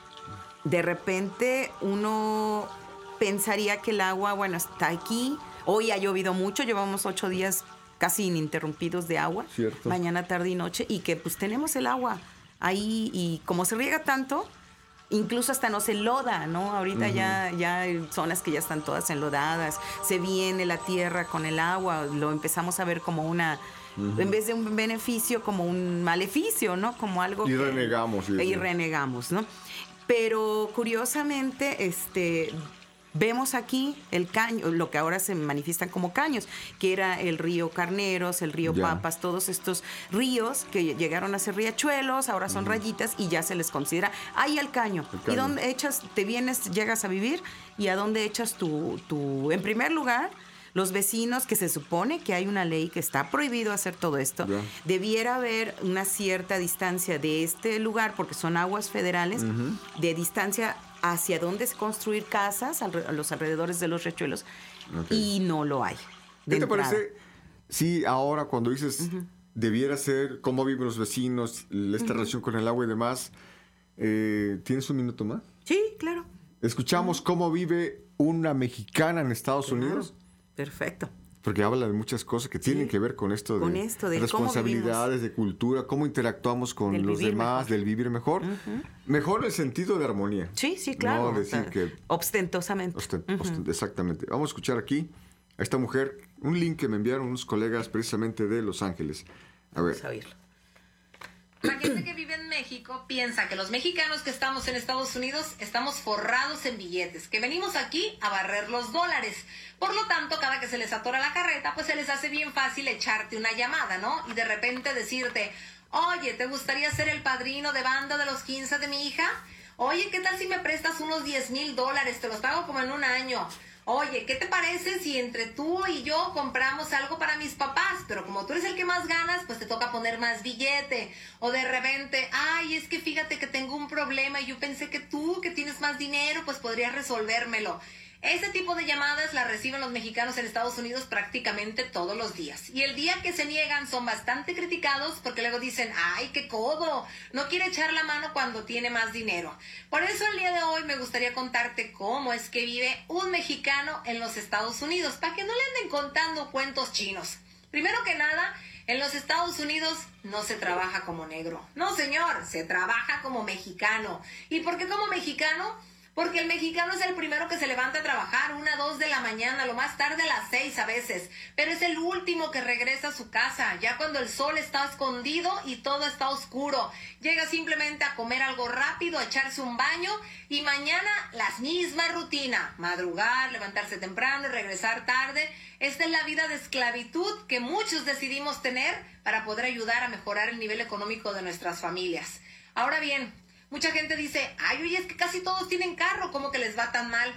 de repente uno pensaría que el agua, bueno, está aquí. Hoy ha llovido mucho, llevamos ocho días casi ininterrumpidos de agua, Cierto. mañana, tarde y noche, y que pues tenemos el agua ahí, y como se riega tanto, incluso hasta no se enloda, ¿no? Ahorita ya, ya hay zonas que ya están todas enlodadas, se viene la tierra con el agua, lo empezamos a ver como una, en vez de un beneficio, como un maleficio, ¿no? Como algo Y que... renegamos, sí, Y sí. renegamos, ¿no? Pero curiosamente, este... vemos aquí el caño, lo que ahora se manifiestan como caños, que era el río Carneros, el río Ya. Papas, todos estos ríos que llegaron a ser riachuelos, ahora son rayitas y ya se les considera, ahí el caño. El caño. ¿Y dónde echas, te vienes, llegas a vivir y a dónde echas tu, tu, en primer lugar, los vecinos, que se supone que hay una ley que está prohibido hacer todo esto, Ya. debiera haber una cierta distancia de este lugar, porque son aguas federales, de distancia hacia dónde es construir casas alre- a los alrededores de los riachuelos, Ok. y no lo hay. de ¿Qué te entrada. parece si ahora cuando dices debiera ser cómo viven los vecinos, esta relación con el agua y demás, eh, ¿tienes un minuto más? Sí, claro. Escuchamos cómo vive una mexicana en Estados Unidos, Perfecto. porque habla de muchas cosas que tienen que ver con esto de, Con esto, de cómo responsabilidades, de cultura, cómo interactuamos con Del los vivir demás, mejor. del vivir mejor. Mejor en el sentido de armonía. Sí, sí, claro. No o decir sea, que ostentosamente. Ostent- ostent- exactamente. Vamos a escuchar aquí a esta mujer, un link que me enviaron unos colegas precisamente de Los Ángeles. A ver. Vamos a oírlo. La gente que vive en México piensa que los mexicanos que estamos en Estados Unidos estamos forrados en billetes, que venimos aquí a barrer los dólares. Por lo tanto, cada que se les atora la carreta, pues se les hace bien fácil echarte una llamada, ¿no? Y de repente decirte, oye, ¿te gustaría ser el padrino de banda de los quince de mi hija? Oye, ¿qué tal si me prestas unos diez mil dólares? Te los pago como en un año. Oye, ¿qué te parece si entre tú y yo compramos algo para mis papás? Pero como tú eres el que más ganas, pues te toca poner más billete. O de repente, ay, es que fíjate que tengo un problema y yo pensé que tú, que tienes más dinero, pues podrías resolvérmelo. Ese tipo de llamadas las reciben los mexicanos en Estados Unidos prácticamente todos los días. Y el día que se niegan son bastante criticados porque luego dicen, ¡ay, qué codo! No quiere echar la mano cuando tiene más dinero. Por eso el día de hoy me gustaría contarte cómo es que vive un mexicano en los Estados Unidos, para que no le anden contando cuentos chinos. Primero que nada, en los Estados Unidos no se trabaja como negro. No, señor, se trabaja como mexicano. ¿Y por qué como mexicano? Porque el mexicano es el primero que se levanta a trabajar, una, dos de la mañana, lo más tarde a las seis a veces. Pero es el último que regresa a su casa, ya cuando el sol está escondido y todo está oscuro. Llega simplemente a comer algo rápido, a echarse un baño y mañana la misma rutina. Madrugar, levantarse temprano, regresar tarde. Esta es la vida de esclavitud que muchos decidimos tener para poder ayudar a mejorar el nivel económico de nuestras familias. Ahora bien, mucha gente dice, ay, oye, es que casi todos tienen carro, ¿cómo que les va tan mal?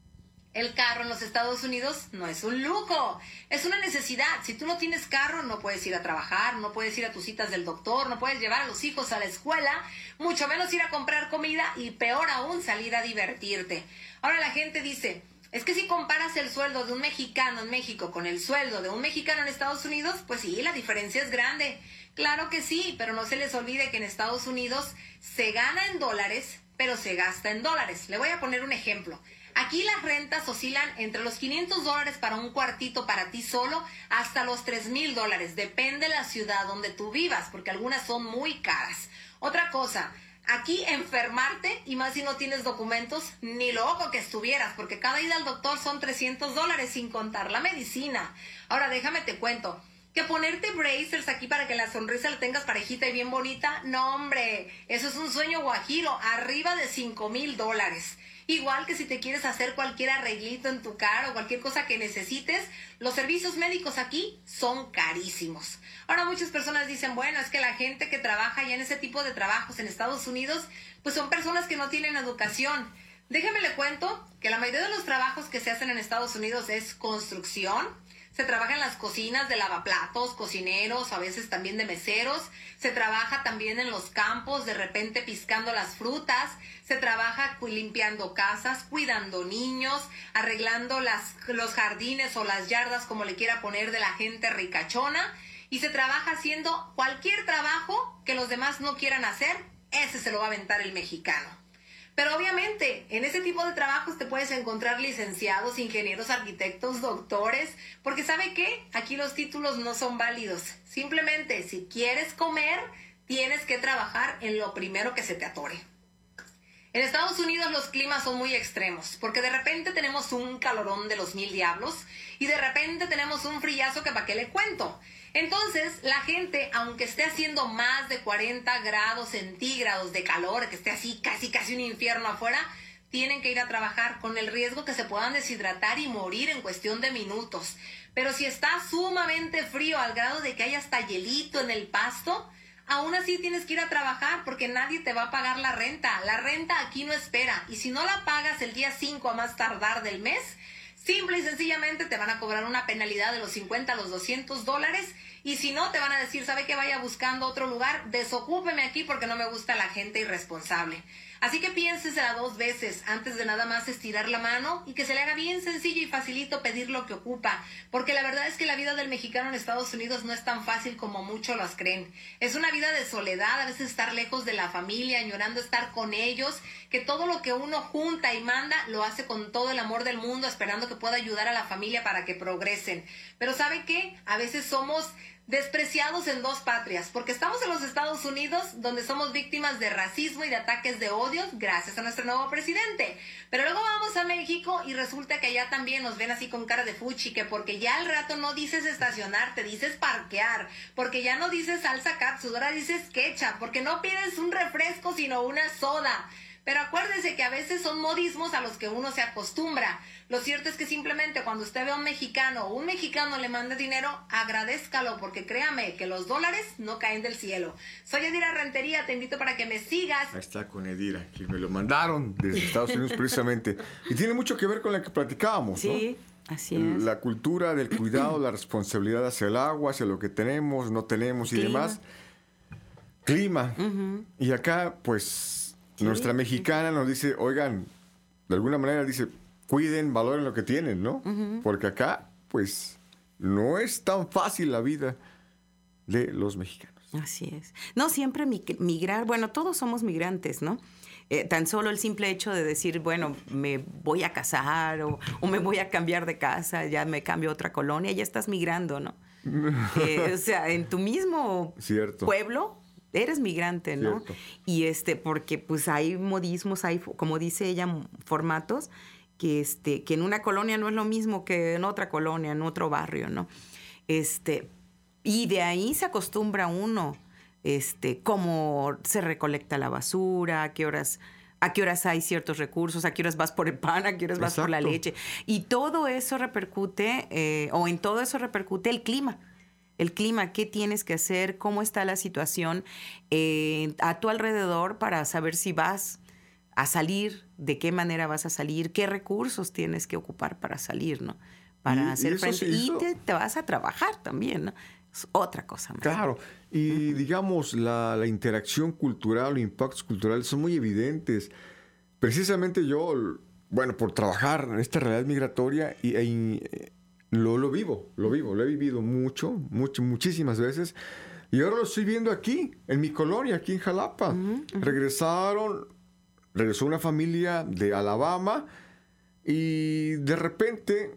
El carro en los Estados Unidos no es un lujo, es una necesidad. Si tú no tienes carro, no puedes ir a trabajar, no puedes ir a tus citas del doctor, no puedes llevar a los hijos a la escuela, mucho menos ir a comprar comida y peor aún salir a divertirte. Ahora la gente dice, es que si comparas el sueldo de un mexicano en México con el sueldo de un mexicano en Estados Unidos, pues sí, la diferencia es grande. Claro que sí, pero no se les olvide que en Estados Unidos se gana en dólares, pero se gasta en dólares. Le voy a poner un ejemplo. Aquí las rentas oscilan entre los quinientos dólares para un cuartito para ti solo hasta los tres mil dólares. Depende de la ciudad donde tú vivas, porque algunas son muy caras. Otra cosa, aquí enfermarte, y más si no tienes documentos, ni loco que estuvieras, porque cada ida al doctor son trescientos dólares sin contar la medicina. Ahora déjame te cuento. Que ponerte bracers aquí para que la sonrisa la tengas parejita y bien bonita, no hombre, eso es un sueño guajiro, arriba de cinco mil dólares. Igual que si te quieres hacer cualquier arreglito en tu cara o cualquier cosa que necesites, los servicios médicos aquí son carísimos. Ahora muchas personas dicen, bueno, es que la gente que trabaja ya en ese tipo de trabajos en Estados Unidos, pues son personas que no tienen educación. Déjeme le cuento que la mayoría de los trabajos que se hacen en Estados Unidos es construcción. Se trabaja en las cocinas de lavaplatos, cocineros, a veces también de meseros. Se trabaja también en los campos, de repente piscando las frutas. Se trabaja limpiando casas, cuidando niños, arreglando las, los jardines o las yardas, como le quiera poner, de la gente ricachona. Y se trabaja haciendo cualquier trabajo que los demás no quieran hacer. Ese se lo va a aventar el mexicano. Pero obviamente, en ese tipo de trabajos te puedes encontrar licenciados, ingenieros, arquitectos, doctores, porque ¿sabe qué? Aquí los títulos no son válidos. Simplemente, si quieres comer, tienes que trabajar en lo primero que se te atore. En Estados Unidos los climas son muy extremos, porque de repente tenemos un calorón de los mil diablos y de repente tenemos un frillazo que para qué le cuento. Entonces, la gente, aunque esté haciendo más de cuarenta grados centígrados de calor, que esté así casi casi un infierno afuera, tienen que ir a trabajar con el riesgo que se puedan deshidratar y morir en cuestión de minutos. Pero si está sumamente frío al grado de que hay hasta hielito en el pasto, aún así tienes que ir a trabajar porque nadie te va a pagar la renta. La renta aquí no espera. Y si no la pagas el día cinco a más tardar del mes, simple y sencillamente te van a cobrar una penalidad de los cincuenta a los doscientos dólares. Y si no, te van a decir, ¿sabe qué? Vaya buscando otro lugar, desocúpeme aquí porque no me gusta la gente irresponsable. Así que piénsesela dos veces antes de nada más estirar la mano y que se le haga bien sencillo y facilito pedir lo que ocupa. Porque la verdad es que la vida del mexicano en Estados Unidos no es tan fácil como muchos las creen. Es una vida de soledad, a veces estar lejos de la familia, añorando estar con ellos, que todo lo que uno junta y manda lo hace con todo el amor del mundo, esperando que pueda ayudar a la familia para que progresen. Pero ¿sabe qué? A veces somos despreciados en dos patrias, porque estamos en los Estados Unidos, donde somos víctimas de racismo y de ataques de odio gracias a nuestro nuevo presidente. Pero luego vamos a México y resulta que allá también nos ven así con cara de fuchi, que porque ya al rato no dices estacionar, te dices parquear, porque ya no dices salsa catsup, ahora dices ketchup, porque no pides un refresco sino una soda. Pero acuérdese que a veces son modismos a los que uno se acostumbra. Lo cierto es que simplemente cuando usted ve a un mexicano o un mexicano le manda dinero, agradézcalo, porque créame que los dólares no caen del cielo. Soy Edira Rentería, te invito para que me sigas. Ahí está con Edira, que me lo mandaron desde Estados Unidos precisamente. Y tiene mucho que ver con la que platicábamos, ¿no? Sí, así es. La cultura del cuidado, la responsabilidad hacia el agua, hacia lo que tenemos, no tenemos y Clima. demás. Clima. Uh-huh. Y acá, pues, Sí. nuestra mexicana nos dice, oigan, de alguna manera dice, cuiden, valoren lo que tienen, ¿no? Uh-huh. Porque acá, pues, no es tan fácil la vida de los mexicanos. Así es. No siempre migrar, bueno, todos somos migrantes, ¿no? Eh, tan solo el simple hecho de decir, bueno, me voy a casar o, o me voy a cambiar de casa, ya me cambio a otra colonia, ya estás migrando, ¿no? eh, o sea, en tu mismo Cierto. pueblo eres migrante, ¿no? Cierto. Y este, porque pues hay modismos, hay, como dice ella, formatos que, este, que en una colonia no es lo mismo que en otra colonia, en otro barrio, ¿no? Este... Y de ahí se acostumbra uno, este, cómo se recolecta la basura, a qué horas, a qué horas hay ciertos recursos, a qué horas vas por el pan, a qué horas vas Exacto. por la leche. Y todo eso repercute, eh, o en todo eso repercute el clima. El clima, qué tienes que hacer, cómo está la situación eh, a tu alrededor para saber si vas a salir, de qué manera vas a salir, qué recursos tienes que ocupar para salir, ¿no? Para y, hacer y frente. Sí, y te, te vas a trabajar también, ¿no? Es otra cosa más. Claro, y uh-huh. digamos, la, la interacción cultural, los impactos culturales son muy evidentes. Precisamente yo, bueno, por trabajar en esta realidad migratoria, y, y lo, lo vivo, lo vivo, lo he vivido mucho, mucho, muchísimas veces, y ahora lo estoy viendo aquí, en mi colonia, aquí en Jalapa. Uh-huh, uh-huh. Regresaron, regresó una familia de Alabama, y de repente,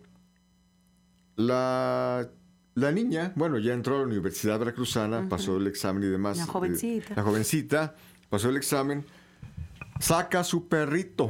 la... La niña, bueno, ya entró a la Universidad Veracruzana, uh-huh. pasó el examen y demás. La jovencita. Eh, la jovencita pasó el examen, saca a su perrito,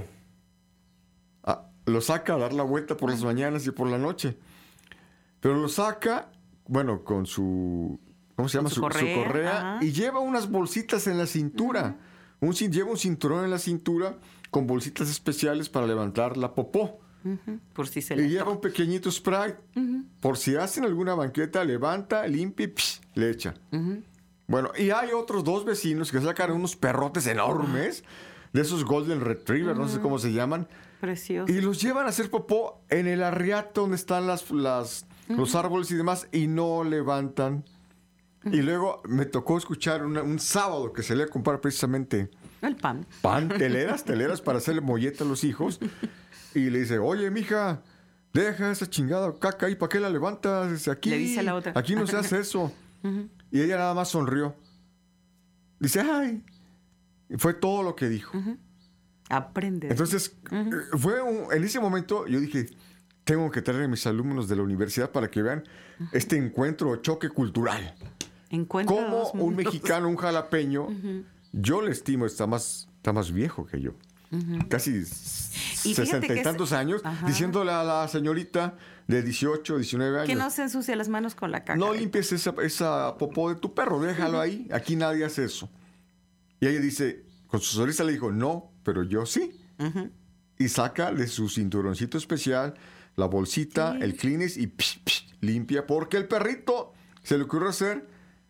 a, lo saca a dar la vuelta por uh-huh. las mañanas y por la noche. Pero lo saca, bueno, con su, ¿cómo se llama? Su, su correa, su correa uh-huh. y lleva unas bolsitas en la cintura. Uh-huh. Un, lleva un cinturón en la cintura con bolsitas especiales para levantar la popó. Uh-huh. Por si se y lleva un pequeñito spray. Uh-huh. Por si hacen alguna banqueta, levanta, limpia y psh, le echa. Uh-huh. Bueno, y hay otros dos vecinos que sacan unos perrotes enormes, uh-huh. de esos Golden Retriever, uh-huh. no sé cómo se llaman. Precioso. Y los llevan a hacer popó en el arriato donde están las, las, uh-huh. los árboles y demás, y no levantan. Uh-huh. Y luego me tocó escuchar una, un sábado que se le iba a comprar precisamente el pan. Pan, teleras, teleras para hacerle molleta a los hijos. Y le dice, oye, mija, deja esa chingada caca ahí, ¿para qué la levantas? Aquí, le dice a la otra. Aquí no se hace eso. Uh-huh. Y ella nada más sonrió. Dice, ay. Y fue todo lo que dijo. Uh-huh. Aprende. Entonces, uh-huh. fue un, en ese momento yo dije, tengo que traer a mis alumnos de la universidad para que vean uh-huh. este encuentro o choque cultural. Encuentro Como un mexicano, un jalapeño, uh-huh. yo le estimo, está más, está más viejo que yo. Uh-huh. Casi sesenta y tantos es, años, ajá. diciéndole a la señorita de dieciocho, diecinueve años. Que no se ensucie las manos con la caca. No limpies esa, esa popó de tu perro, déjalo uh-huh. ahí. Aquí nadie hace eso. Y ella dice, con su sonrisa le dijo, no, pero yo sí. Uh-huh. Y saca de su cinturoncito especial la bolsita, sí. el Kleenex y psh, psh, limpia, porque el perrito se le ocurrió hacer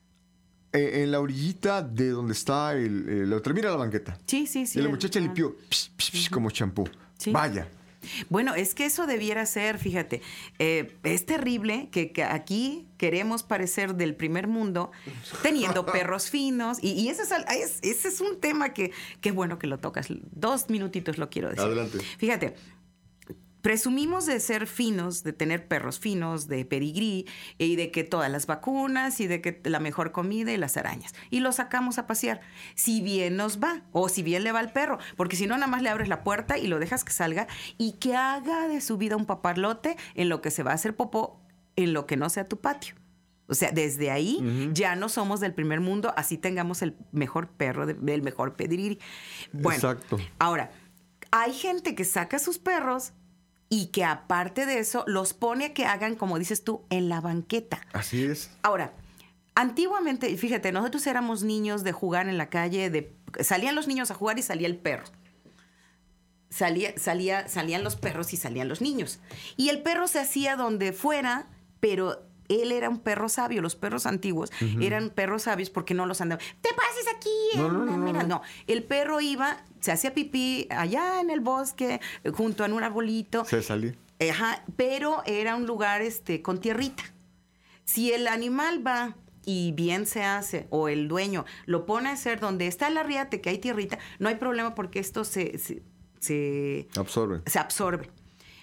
en la orillita de donde está el, el, termina la banqueta. Sí, sí, sí. Y la muchacha el, limpió psh, psh, psh, uh-huh. como champú. Sí. Vaya. Bueno, es que eso debiera ser, fíjate, eh, es terrible que, que aquí queremos parecer del primer mundo teniendo perros finos. Y, y ese, es, es, ese es un tema que, qué bueno que lo tocas. Dos minutitos lo quiero decir. Adelante. Fíjate. Presumimos de ser finos, de tener perros finos, de pedigrí, y de que todas las vacunas, y de que la mejor comida y las arañas. Y lo sacamos a pasear. Si bien nos va, o si bien le va al perro, porque si no, nada más le abres la puerta y lo dejas que salga y que haga de su vida un papalote en lo que se va a hacer popó, en lo que no sea tu patio. O sea, desde ahí uh-huh. ya no somos del primer mundo, así tengamos el mejor perro, el mejor pedigrí. Bueno, exacto. Ahora, hay gente que saca a sus perros y que aparte de eso los pone a que hagan, como dices tú, en la banqueta. Así es. Ahora, antiguamente, fíjate, nosotros éramos niños de jugar en la calle, de salían los niños a jugar y salía el perro. Salía, salía, salían los perros y salían los niños. Y el perro se hacía donde fuera, pero él era un perro sabio. Los perros antiguos uh-huh. eran perros sabios porque no los andaban. ¡Te pases aquí! No, no, no, mira, no. no. El perro iba, se hacía pipí allá en el bosque, junto a un arbolito. Se salía. Ajá, pero era un lugar este, con tierrita. Si el animal va y bien se hace, o el dueño lo pone a hacer donde está el arriate, que hay tierrita, no hay problema porque esto se, se, se absorbe. Se absorbe.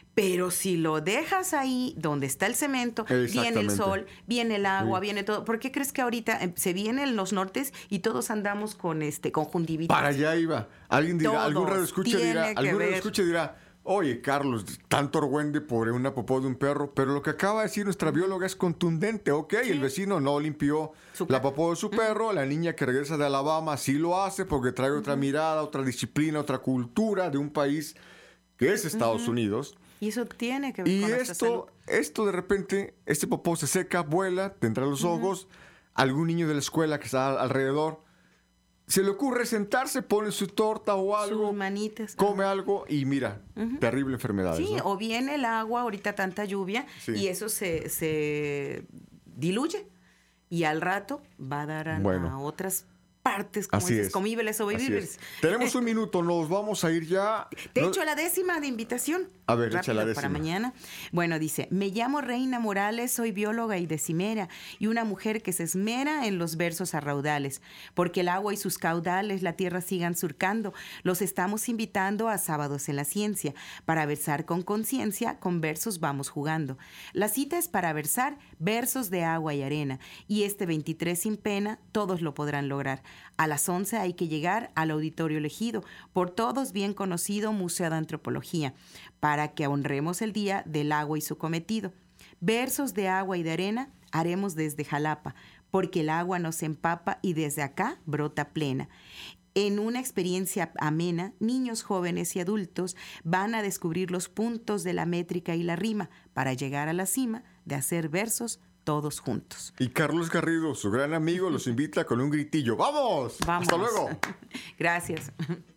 Pero si lo dejas ahí, donde está el cemento, viene el sol, viene el agua, sí. viene todo. ¿Por qué crees que ahorita eh, se vienen los nortes y todos andamos con este conjuntivitis? Para allá iba. Alguien dirá, todos algún radioescucha dirá, algún radioescucha dirá, oye, Carlos, tanto argüende por una popó de un perro, pero lo que acaba de decir nuestra bióloga es contundente. Ok, sí. El vecino no limpió su la popó de su perro, uh-huh. La niña que regresa de Alabama sí lo hace porque trae uh-huh. otra mirada, otra disciplina, otra cultura de un país que es Estados uh-huh. Unidos. Y eso tiene que ver y con esto, salud. esto de repente, este popó se seca, vuela, te entra los uh-huh. ojos, algún niño de la escuela que está alrededor, se le ocurre sentarse, pone su torta o algo, sus manitas, come ajá. algo y mira, uh-huh. terrible enfermedad. Sí, ¿no? O viene el agua, ahorita tanta lluvia, sí. y eso se, se diluye y al rato va a dar a, bueno. a otras partes, como Así dices, es. comíveles o bebibles. Tenemos un minuto, nos vamos a ir ya. Te no... echo la décima de invitación. A ver, echa la décima. Para mañana. Bueno, dice, me llamo Reina Morales, soy bióloga y decimera, y una mujer que se esmera en los versos a raudales, porque el agua y sus caudales la tierra sigan surcando. Los estamos invitando a Sábados en la Ciencia, para versar con conciencia, con versos vamos jugando. La cita es para versar versos de agua y arena, y este veintitrés sin pena, todos lo podrán lograr. A las once hay que llegar al auditorio elegido, por todos bien conocido Museo de Antropología, para que honremos el Día del Agua y su cometido. Versos de agua y de arena haremos desde Jalapa, porque el agua nos empapa y desde acá brota plena. En una experiencia amena, niños, jóvenes y adultos van a descubrir los puntos de la métrica y la rima para llegar a la cima de hacer versos todos juntos. Y Carlos Garrido, su gran amigo, los invita con un gritillo. ¡Vamos! ¡Vamos! ¡Hasta luego! Gracias.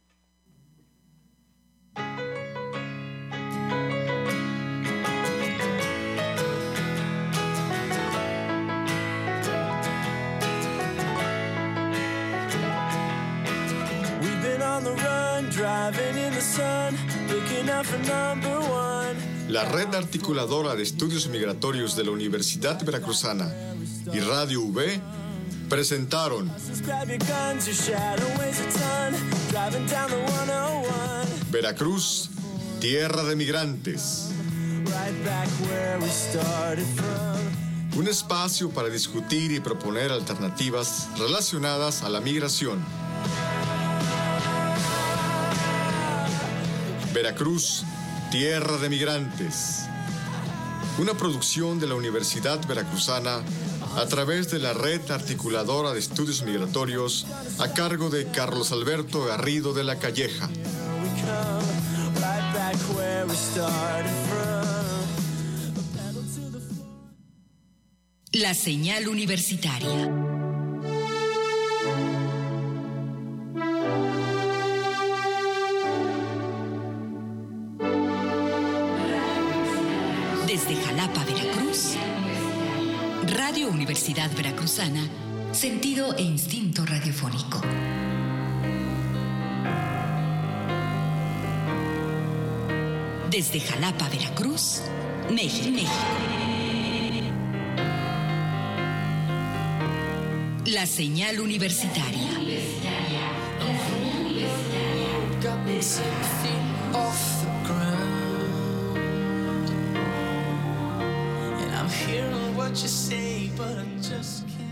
We've been on the run, driving in the sun, looking out for number one. La Red Articuladora de Estudios Migratorios de la Universidad Veracruzana y Radio V presentaron Veracruz, tierra de migrantes. Un espacio para discutir y proponer alternativas relacionadas a la migración. Veracruz, tierra de migrantes. Una producción de la Universidad Veracruzana a través de la Red Articuladora de Estudios Migratorios a cargo de Carlos Alberto Garrido de la Calleja. La señal universitaria. Desde Jalapa, Veracruz, Radio Universidad Veracruzana, sentido e instinto radiofónico. Desde Jalapa, Veracruz, México. La señal universitaria. I'm hearing what you say, but I just can't.